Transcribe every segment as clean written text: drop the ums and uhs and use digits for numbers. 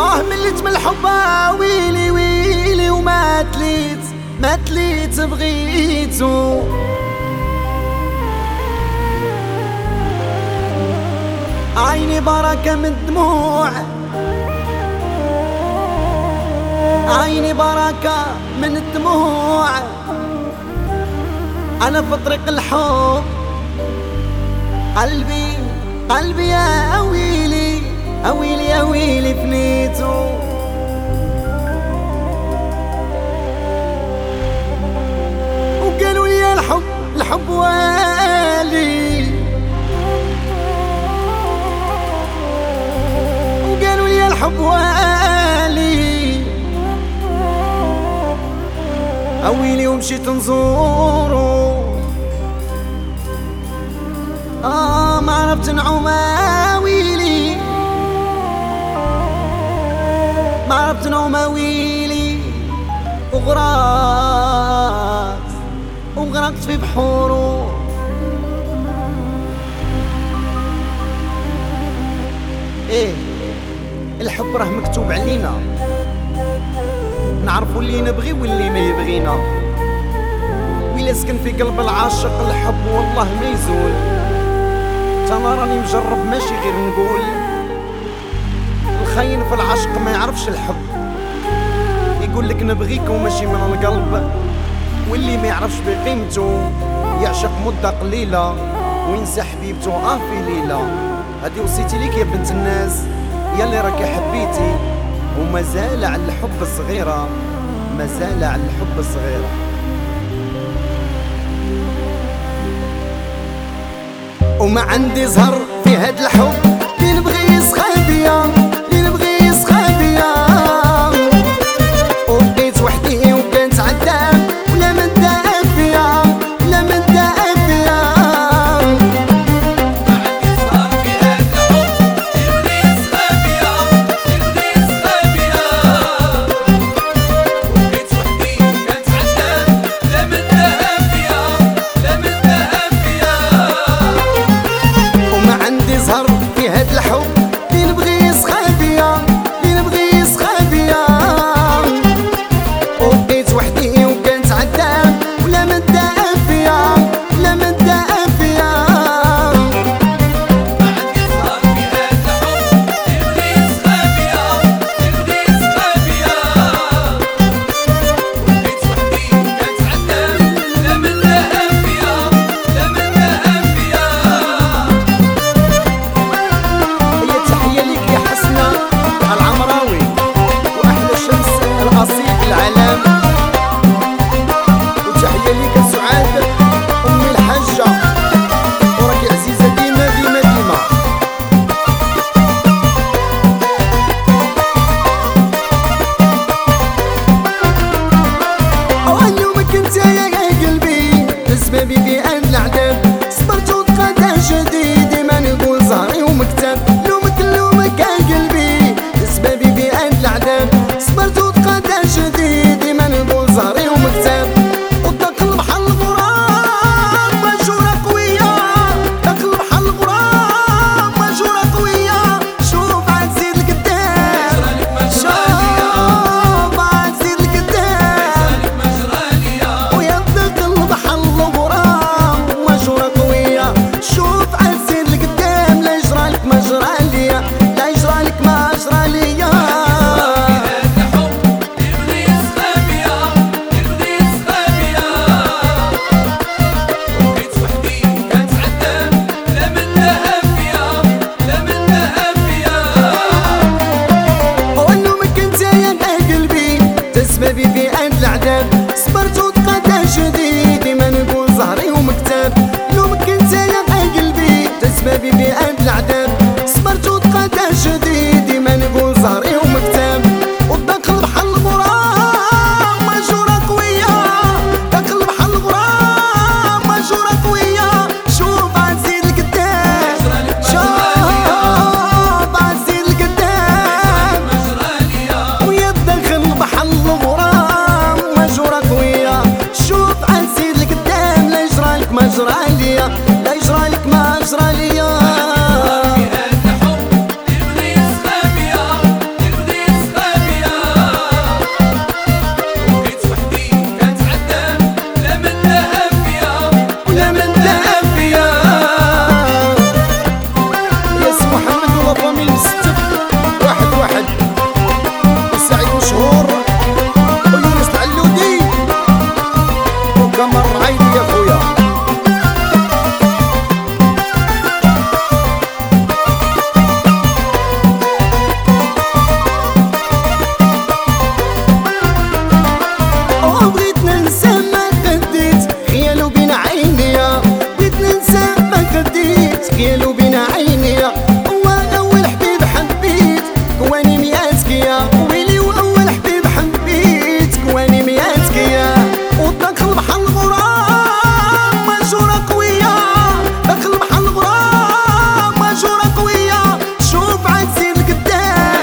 مليت من الحب ويلي ويلي وما تليت ما تليت بغيتو. عيني بركة من الدموع، عيني بركة من الدموع، أنا في طريق الحب قلبي قلبي يا ويلي أويلي يا ويلي فنيتو. وقالوا لي الحب الحب والي، وقالوا لي الحب والي أويلي ومشيت نزورو. ما عرفت نعوم ويلي، ما عرفت نعوم ويلي، وغرقت في بحورو. ايه الحب راه مكتوب علينا، نعرفوا اللي نبغي واللي ما يبغينا، وإلا سكن في قلب العاشق الحب والله ما يزول. انا راني مجرب ماشي غير نقول، الخاين في العشق ما يعرفش الحب، يقول لك نبغيك وماشي من القلب، واللي ما يعرفش بقيمته يعشق مدة قليلة وينسى حبيبته في ليلة. هذه وصيتي ليك يا بنت الناس، يلي راكي حبيتي وما زال على الحب صغيرة، ما زال على الحب صغيرة. وما عندي زهر في هاد الحب، اللي نبغي يسخى بيا اللي نبغي يسخى بيا. وبقيت وحدي وكانت عذاب ولا من داء فيا ولا من داء فيا. ما عندي زهر في هاد الحب، اللي نبغي يسخى بيا اللي نبغي يسخى بيا. وبقيت وحدي وكانت عذاب لا من داء فيا لا من داء فيا. عندي زهر في هاد الحب، اللي نبغي يسخى بيا اللي نبغي يسخى بيا. وبقيت وحدي وكانت عذاب ولا من داء فيا ولا من داء فيا. ما عندي زهر في هاد الحب، اللي نبغي يسخى بيا اللي نبغي يسخى بيا. وبقيت وحدي وكانت عذاب لا من داء فيا لا من داء فيا. تحية ليك يا حسنة العمراوي، وأحلى شمس الأصيل في العالم. وتحية ليك سعاد أمي الحاجة، وراكي عزيزة ديما ديما ديما. واليوم كنت يا قلبي بسببي في أن العذاب، صبرت وتقدر جديد ما نقول زهري ومكتب. صبرت وتقدر جديد ما نقول زهري ومكتب. وتقلب بحال الغراب مجورة قوية، تقلب بحال الغراب مجورة قوية. شوف عاد زيد القدام، شوف عاد زيد القدام، ويا تقلب بحال الغراب مجورة قوية. شوف عاد زيد القدام، لا يجرالك ما جرى ليا لا يجرالك ما جرى ليا. سببي في أن العذاب، صبرت وتقدر جديد ما نقول زهري ومكتب. لوم كنت يا قلبي سببي في أن العذاب، صبرت وتقدر جديد ما نقول زهري ومكتب. وتقلب بحال الغراب مجورة قوية، تقلب بحال الغراب مجورة قوية. شوف عاد زيد القدام، شوف عاد زيد القدام، ويا تدخل بحال الغرام مجورة قوية. شوف عاد زيد القدام، لا يجرالك ما جرى ليا لا يجرالك ما جرى ليا. يا ويلي واول حبيب حبيتك واني مياتك يا وداك البحر الغرام مجورة قوية داك البحر الغرام مجورة قوية شوف عزيز القدام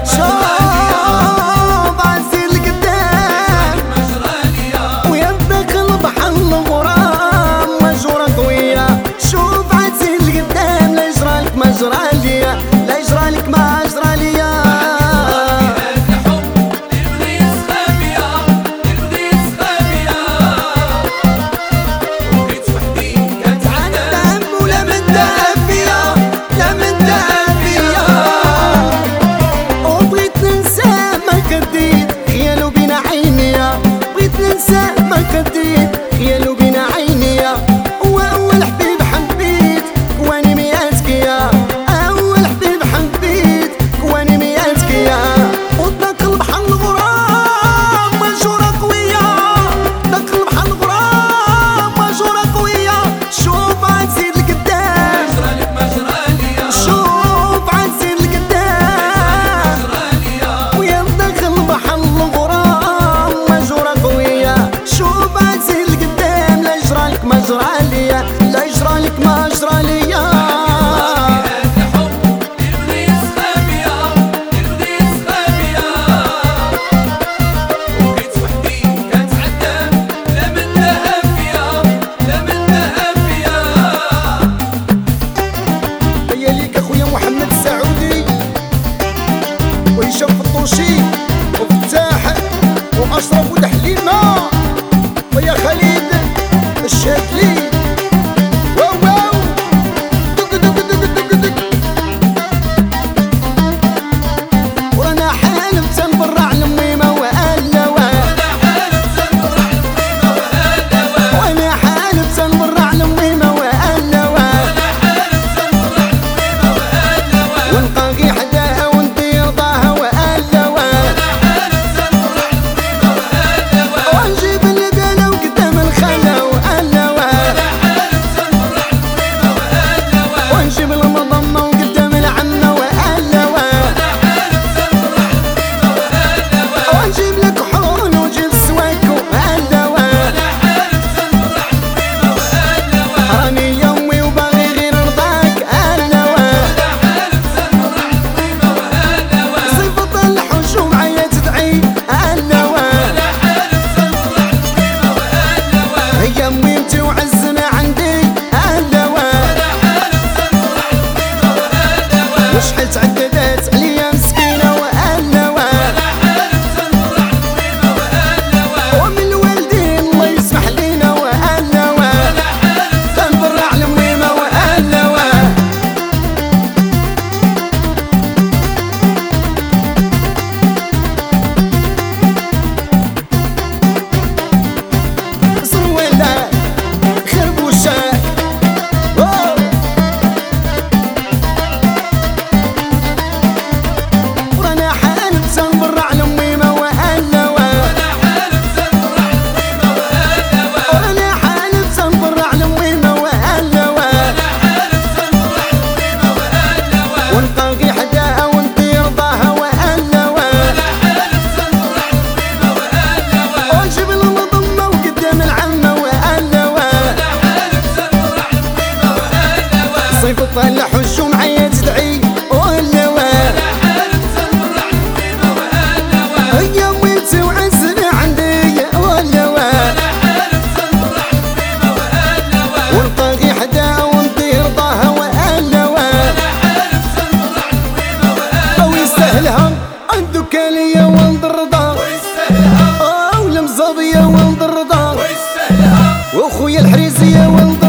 شوف عزيز القدام ويا داك البحر الغرام مجورة قوية شوف عزيز القدام لا يجرالك ما جراليا لا يجرالك ما جراليا ما كديت خيالو بين عيني يا واول حبيب حبيت كواني مياتك يا اول حبيب حبيت كواني مياتك يا وداك البحر الغرام مجورة قوية داك البحر الغرام مجورة قوية شوف عزيز القدام شوف عزيز القدام ويا داك البحر الغرام مجورة قوية شوف عزيز القدام لا يجرالك ما جراليا لا يجرالك ما جراليا هيا ليك اخويا محمد السعودي وهشام الطوشي وفتاح واشرف ودحليمه ويا خالد الشاكلي واو واو دق دق دق دق دق وانا حالم تنبرع لميمه وألوى وانا حالم تنبرع لميمه وألوى ونلقى حداها وندير ضاها وألوى ونجيب البلا وقدام الخلا وألوى ونجيب المضمة وقدام العمة وألوى ونجيب لك حون وجيب سواك وألوى راني يومي وباغي غير رضاك ألوى صفة الحج ومعايا تدعي ألوى هي ميمتي وعزنا عندي ألوى وشحال تعددات عليا مسكينة وألوى ومن الوالدين الله يسمح لينا وألوى تنبرع لميمة وألوى سرويلة خربوشة ورانا حالم تنبرع لميمة وألوى ورانا حالم تنبرع لميمة وألوى ونلقى حداها وندير ضاها وألوى ونجيب المضمة وقدام العمة وألوى صيفة الحج ومعايا تدعي وألوى هيا ميتي وعزنا عندي وألوى ونلقى حداها وندير ضاها وألوى أو يستاهلها عندك ليا ولد الرضا أو المزابية ولد الرضا وأخويا الحريزية ولد